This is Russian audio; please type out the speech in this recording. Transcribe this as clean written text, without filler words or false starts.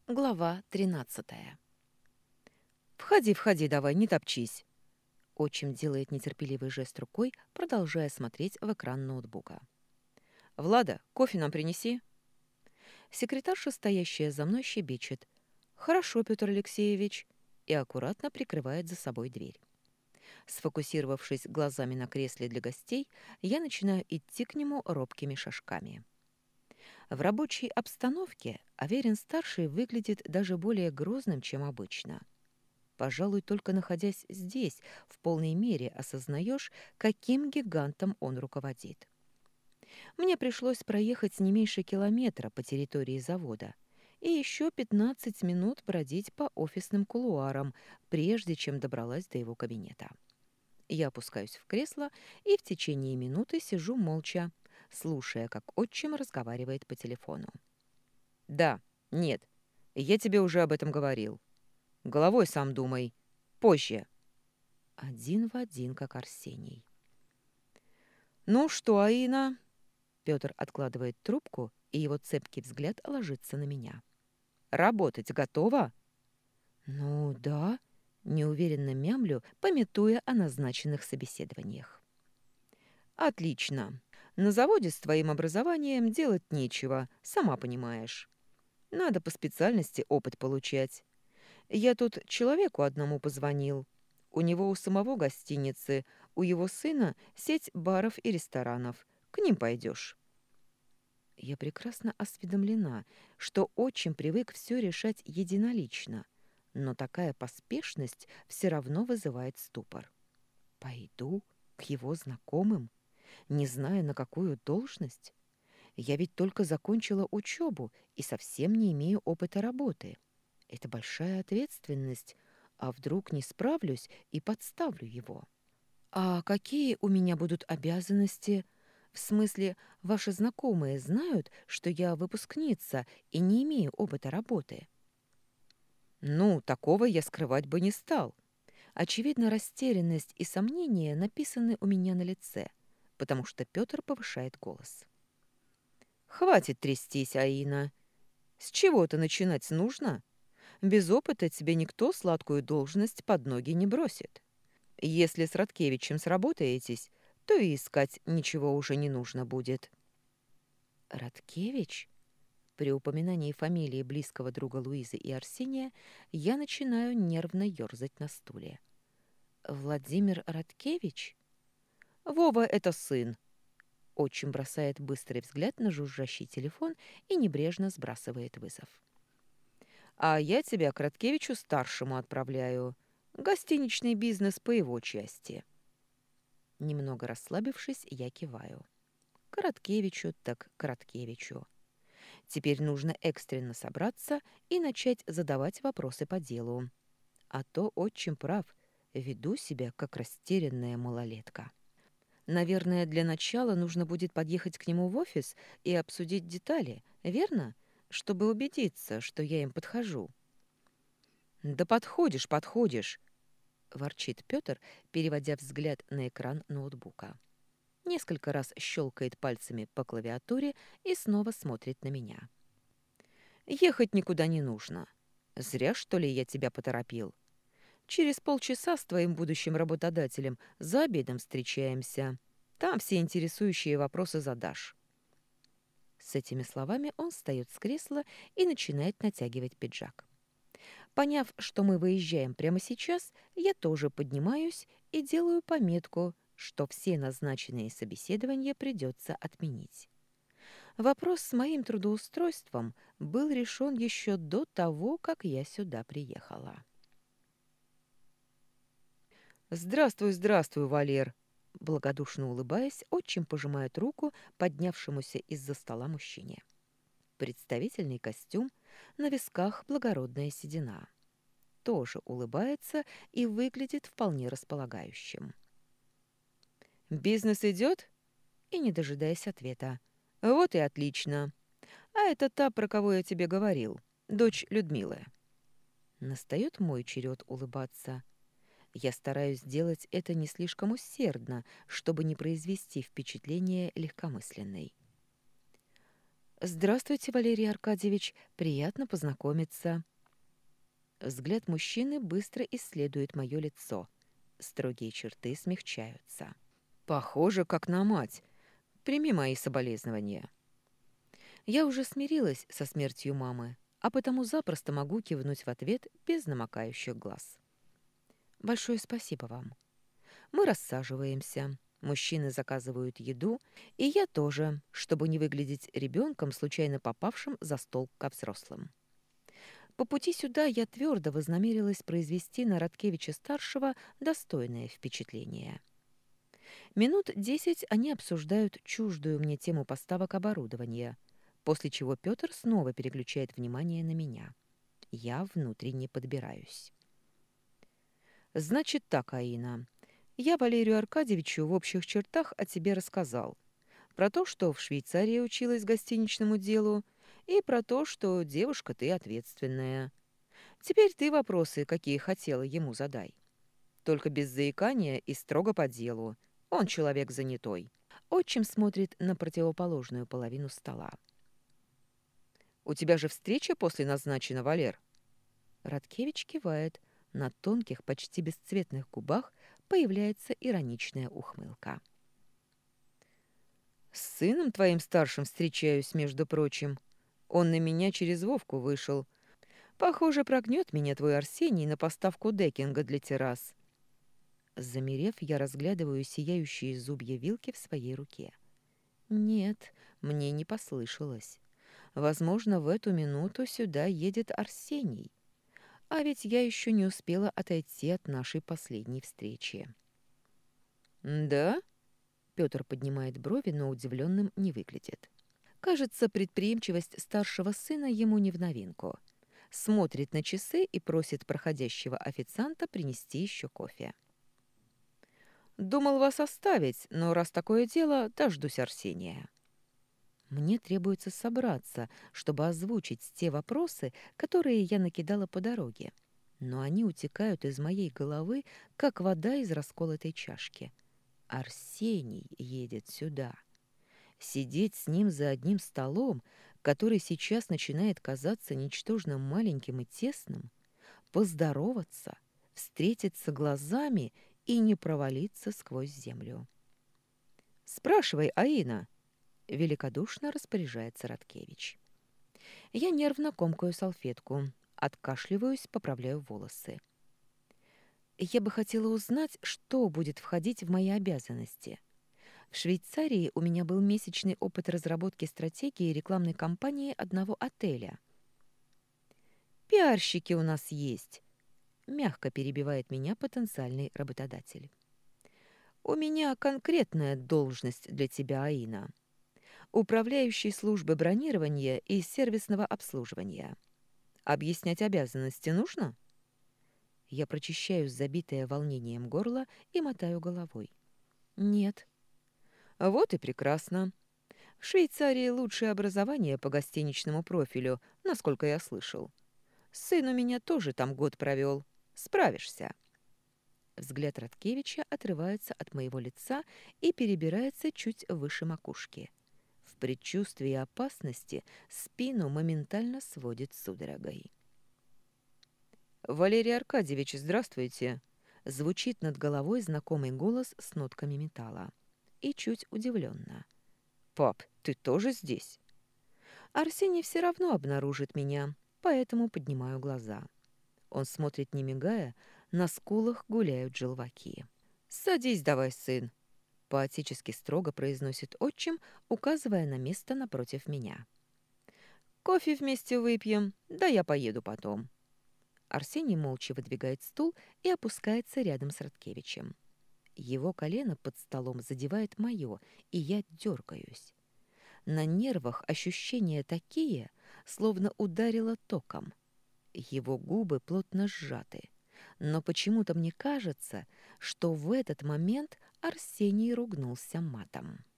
Глава 13. «Входи, входи давай, не топчись!» Отчим делает нетерпеливый жест рукой, продолжая смотреть в экран ноутбука. «Влада, кофе нам принеси!» Секретарша, стоящая за мной, щебечет. «Хорошо, Петр Алексеевич!» и аккуратно прикрывает за собой дверь. Сфокусировавшись глазами на кресле для гостей, я начинаю идти к нему робкими шажками. В рабочей обстановке Аверин-старший выглядит даже более грозным, чем обычно. Пожалуй, только находясь здесь, в полной мере осознаешь, каким гигантом он руководит. Мне пришлось проехать не меньше километра по территории завода и еще 15 минут бродить по офисным кулуарам, прежде чем добралась до его кабинета. Я опускаюсь в кресло и в течение минуты сижу молча, слушая, как отчим разговаривает по телефону. «Да, нет, я тебе уже об этом говорил. Головой сам думай. Позже». Один в один, как Арсений. «Ну что, Аина?» Пётр откладывает трубку, и его цепкий взгляд ложится на меня. «Работать готова?» «Ну да», — неуверенно мямлю, памятуя о назначенных собеседованиях. «Отлично. На заводе с твоим образованием делать нечего, сама понимаешь. Надо по специальности опыт получать. Я тут человеку одному позвонил. У него у самого гостиницы, у его сына сеть баров и ресторанов. К ним пойдешь. Я прекрасно осведомлена, что отчим привык все решать единолично, но такая поспешность все равно вызывает ступор. Пойду к его знакомым, не зная, на какую должность? Я ведь только закончила учебу и совсем не имею опыта работы. Это большая ответственность, а вдруг не справлюсь и подставлю его? А какие у меня будут обязанности? В смысле, ваши знакомые знают, что я выпускница и не имею опыта работы? Ну, такого я скрывать бы не стал. Очевидно, растерянность и сомнения написаны у меня на лице, потому что Петр повышает голос. «Хватит трястись, Аина. С чего-то начинать нужно. Без опыта тебе никто сладкую должность под ноги не бросит. Если с Радкевичем сработаетесь, то и искать ничего уже не нужно будет». «Радкевич?» При упоминании фамилии близкого друга Луизы и Арсения я начинаю нервно ерзать на стуле. «Владимир Радкевич?» «Вова — это сын». Отчим бросает быстрый взгляд на жужжащий телефон и небрежно сбрасывает вызов. «А я тебя к Радкевичу-старшему отправляю. Гостиничный бизнес по его части». Немного расслабившись, я киваю. Короткевичу так Короткевичу. Теперь нужно экстренно собраться и начать задавать вопросы по делу. А то отчим прав, веду себя как растерянная малолетка. Наверное, для начала нужно будет подъехать к нему в офис и обсудить детали, верно? Чтобы убедиться, что я им подхожу. «Да подходишь, подходишь!» — ворчит Пётр, переводя взгляд на экран ноутбука. Несколько раз щелкает пальцами по клавиатуре и снова смотрит на меня. «Ехать никуда не нужно. Зря, что ли, я тебя поторопил. Через полчаса с твоим будущим работодателем за обедом встречаемся. Там все интересующие вопросы задашь». С этими словами он встает с кресла и начинает натягивать пиджак. Поняв, что мы выезжаем прямо сейчас, я тоже поднимаюсь и делаю пометку, что все назначенные собеседования придется отменить. Вопрос с моим трудоустройством был решен еще до того, как я сюда приехала. «Здравствуй, здравствуй, Валер!» Благодушно улыбаясь, отчим пожимает руку поднявшемуся из-за стола мужчине. Представительный костюм, на висках благородная седина. Тоже улыбается и выглядит вполне располагающим. «Бизнес идет?» И, не дожидаясь ответа. «Вот и отлично. А это та, про кого я тебе говорил, дочь Людмилы». Настает мой черед улыбаться. Я стараюсь сделать это не слишком усердно, чтобы не произвести впечатление легкомысленной. Здравствуйте, Валерий Аркадьевич. Приятно познакомиться. Взгляд мужчины быстро исследует мое лицо. Строгие черты смягчаются. Похоже, как на мать. Прими мои соболезнования. Я уже смирилась со смертью мамы, а потому запросто могу кивнуть в ответ без намокающих глаз. Большое спасибо вам. Мы рассаживаемся. Мужчины заказывают еду, и я тоже, чтобы не выглядеть ребенком, случайно попавшим за стол ко взрослым. По пути сюда я твердо вознамерилась произвести на Радкевича-старшего достойное впечатление. Минут 10 они обсуждают чуждую мне тему поставок оборудования, после чего Петр снова переключает внимание на меня. Я внутренне подбираюсь. «Значит так, Аина. Я Валерию Аркадьевичу в общих чертах о тебе рассказал. Про то, что в Швейцарии училась гостиничному делу, и про то, что девушка ты ответственная. Теперь ты вопросы, какие хотела, ему задай. Только без заикания и строго по делу. Он человек занятой». Отчим смотрит на противоположную половину стола. «У тебя же встреча после назначена, Валер?» Радкевич кивает. На тонких, почти бесцветных губах появляется ироничная ухмылка. «С сыном твоим старшим встречаюсь, между прочим. Он на меня через Вовку вышел. Похоже, прогнет меня твой Арсений на поставку декинга для террас». Замерев, я разглядываю сияющие зубья вилки в своей руке. Нет, мне не послышалось. Возможно, в эту минуту сюда едет Арсений. А ведь я еще не успела отойти от нашей последней встречи. «Да?» — Петр поднимает брови, но удивленным не выглядит. Кажется, предприимчивость старшего сына ему не в новинку. Смотрит на часы и просит проходящего официанта принести еще кофе. «Думал вас оставить, но раз такое дело, дождусь Арсения». Мне требуется собраться, чтобы озвучить те вопросы, которые я накидала по дороге. Но они утекают из моей головы, как вода из расколотой чашки. Арсений едет сюда. Сидеть с ним за одним столом, который сейчас начинает казаться ничтожно маленьким и тесным, поздороваться, встретиться глазами и не провалиться сквозь землю. «Спрашивай, Аина!» — великодушно распоряжается Радкевич. Я нервно комкаю салфетку, откашливаюсь, поправляю волосы. Я бы хотела узнать, что будет входить в мои обязанности. В Швейцарии у меня был месячный опыт разработки стратегии рекламной кампании одного отеля. «Пиарщики у нас есть», — мягко перебивает меня потенциальный работодатель. «У меня конкретная должность для тебя, Аина. Управляющий службы бронирования и сервисного обслуживания. Объяснять обязанности нужно?» Я прочищаю забитое волнением горло и мотаю головой. «Нет». «Вот и прекрасно. В Швейцарии лучшее образование по гостиничному профилю, насколько я слышал. Сын у меня тоже там год провел. Справишься». Взгляд Радкевича отрывается от моего лица и перебирается чуть выше макушки. В предчувствии опасности спину моментально сводит судорогой. «Валерий Аркадьевич, здравствуйте!» Звучит над головой знакомый голос с нотками металла. И чуть удивленно. «Пап, ты тоже здесь?» Арсений все равно обнаружит меня, поэтому поднимаю глаза. Он смотрит не мигая, на скулах гуляют желваки. «Садись давай, сын!» Поотечески строго произносит отчим, указывая на место напротив меня. «Кофе вместе выпьем, да я поеду потом». Арсений молча выдвигает стул и опускается рядом с Радкевичем. Его колено под столом задевает мое, и я дергаюсь. На нервах ощущения такие, словно ударило током. Его губы плотно сжаты, но почему-то мне кажется, что в этот момент Арсений ругнулся матом.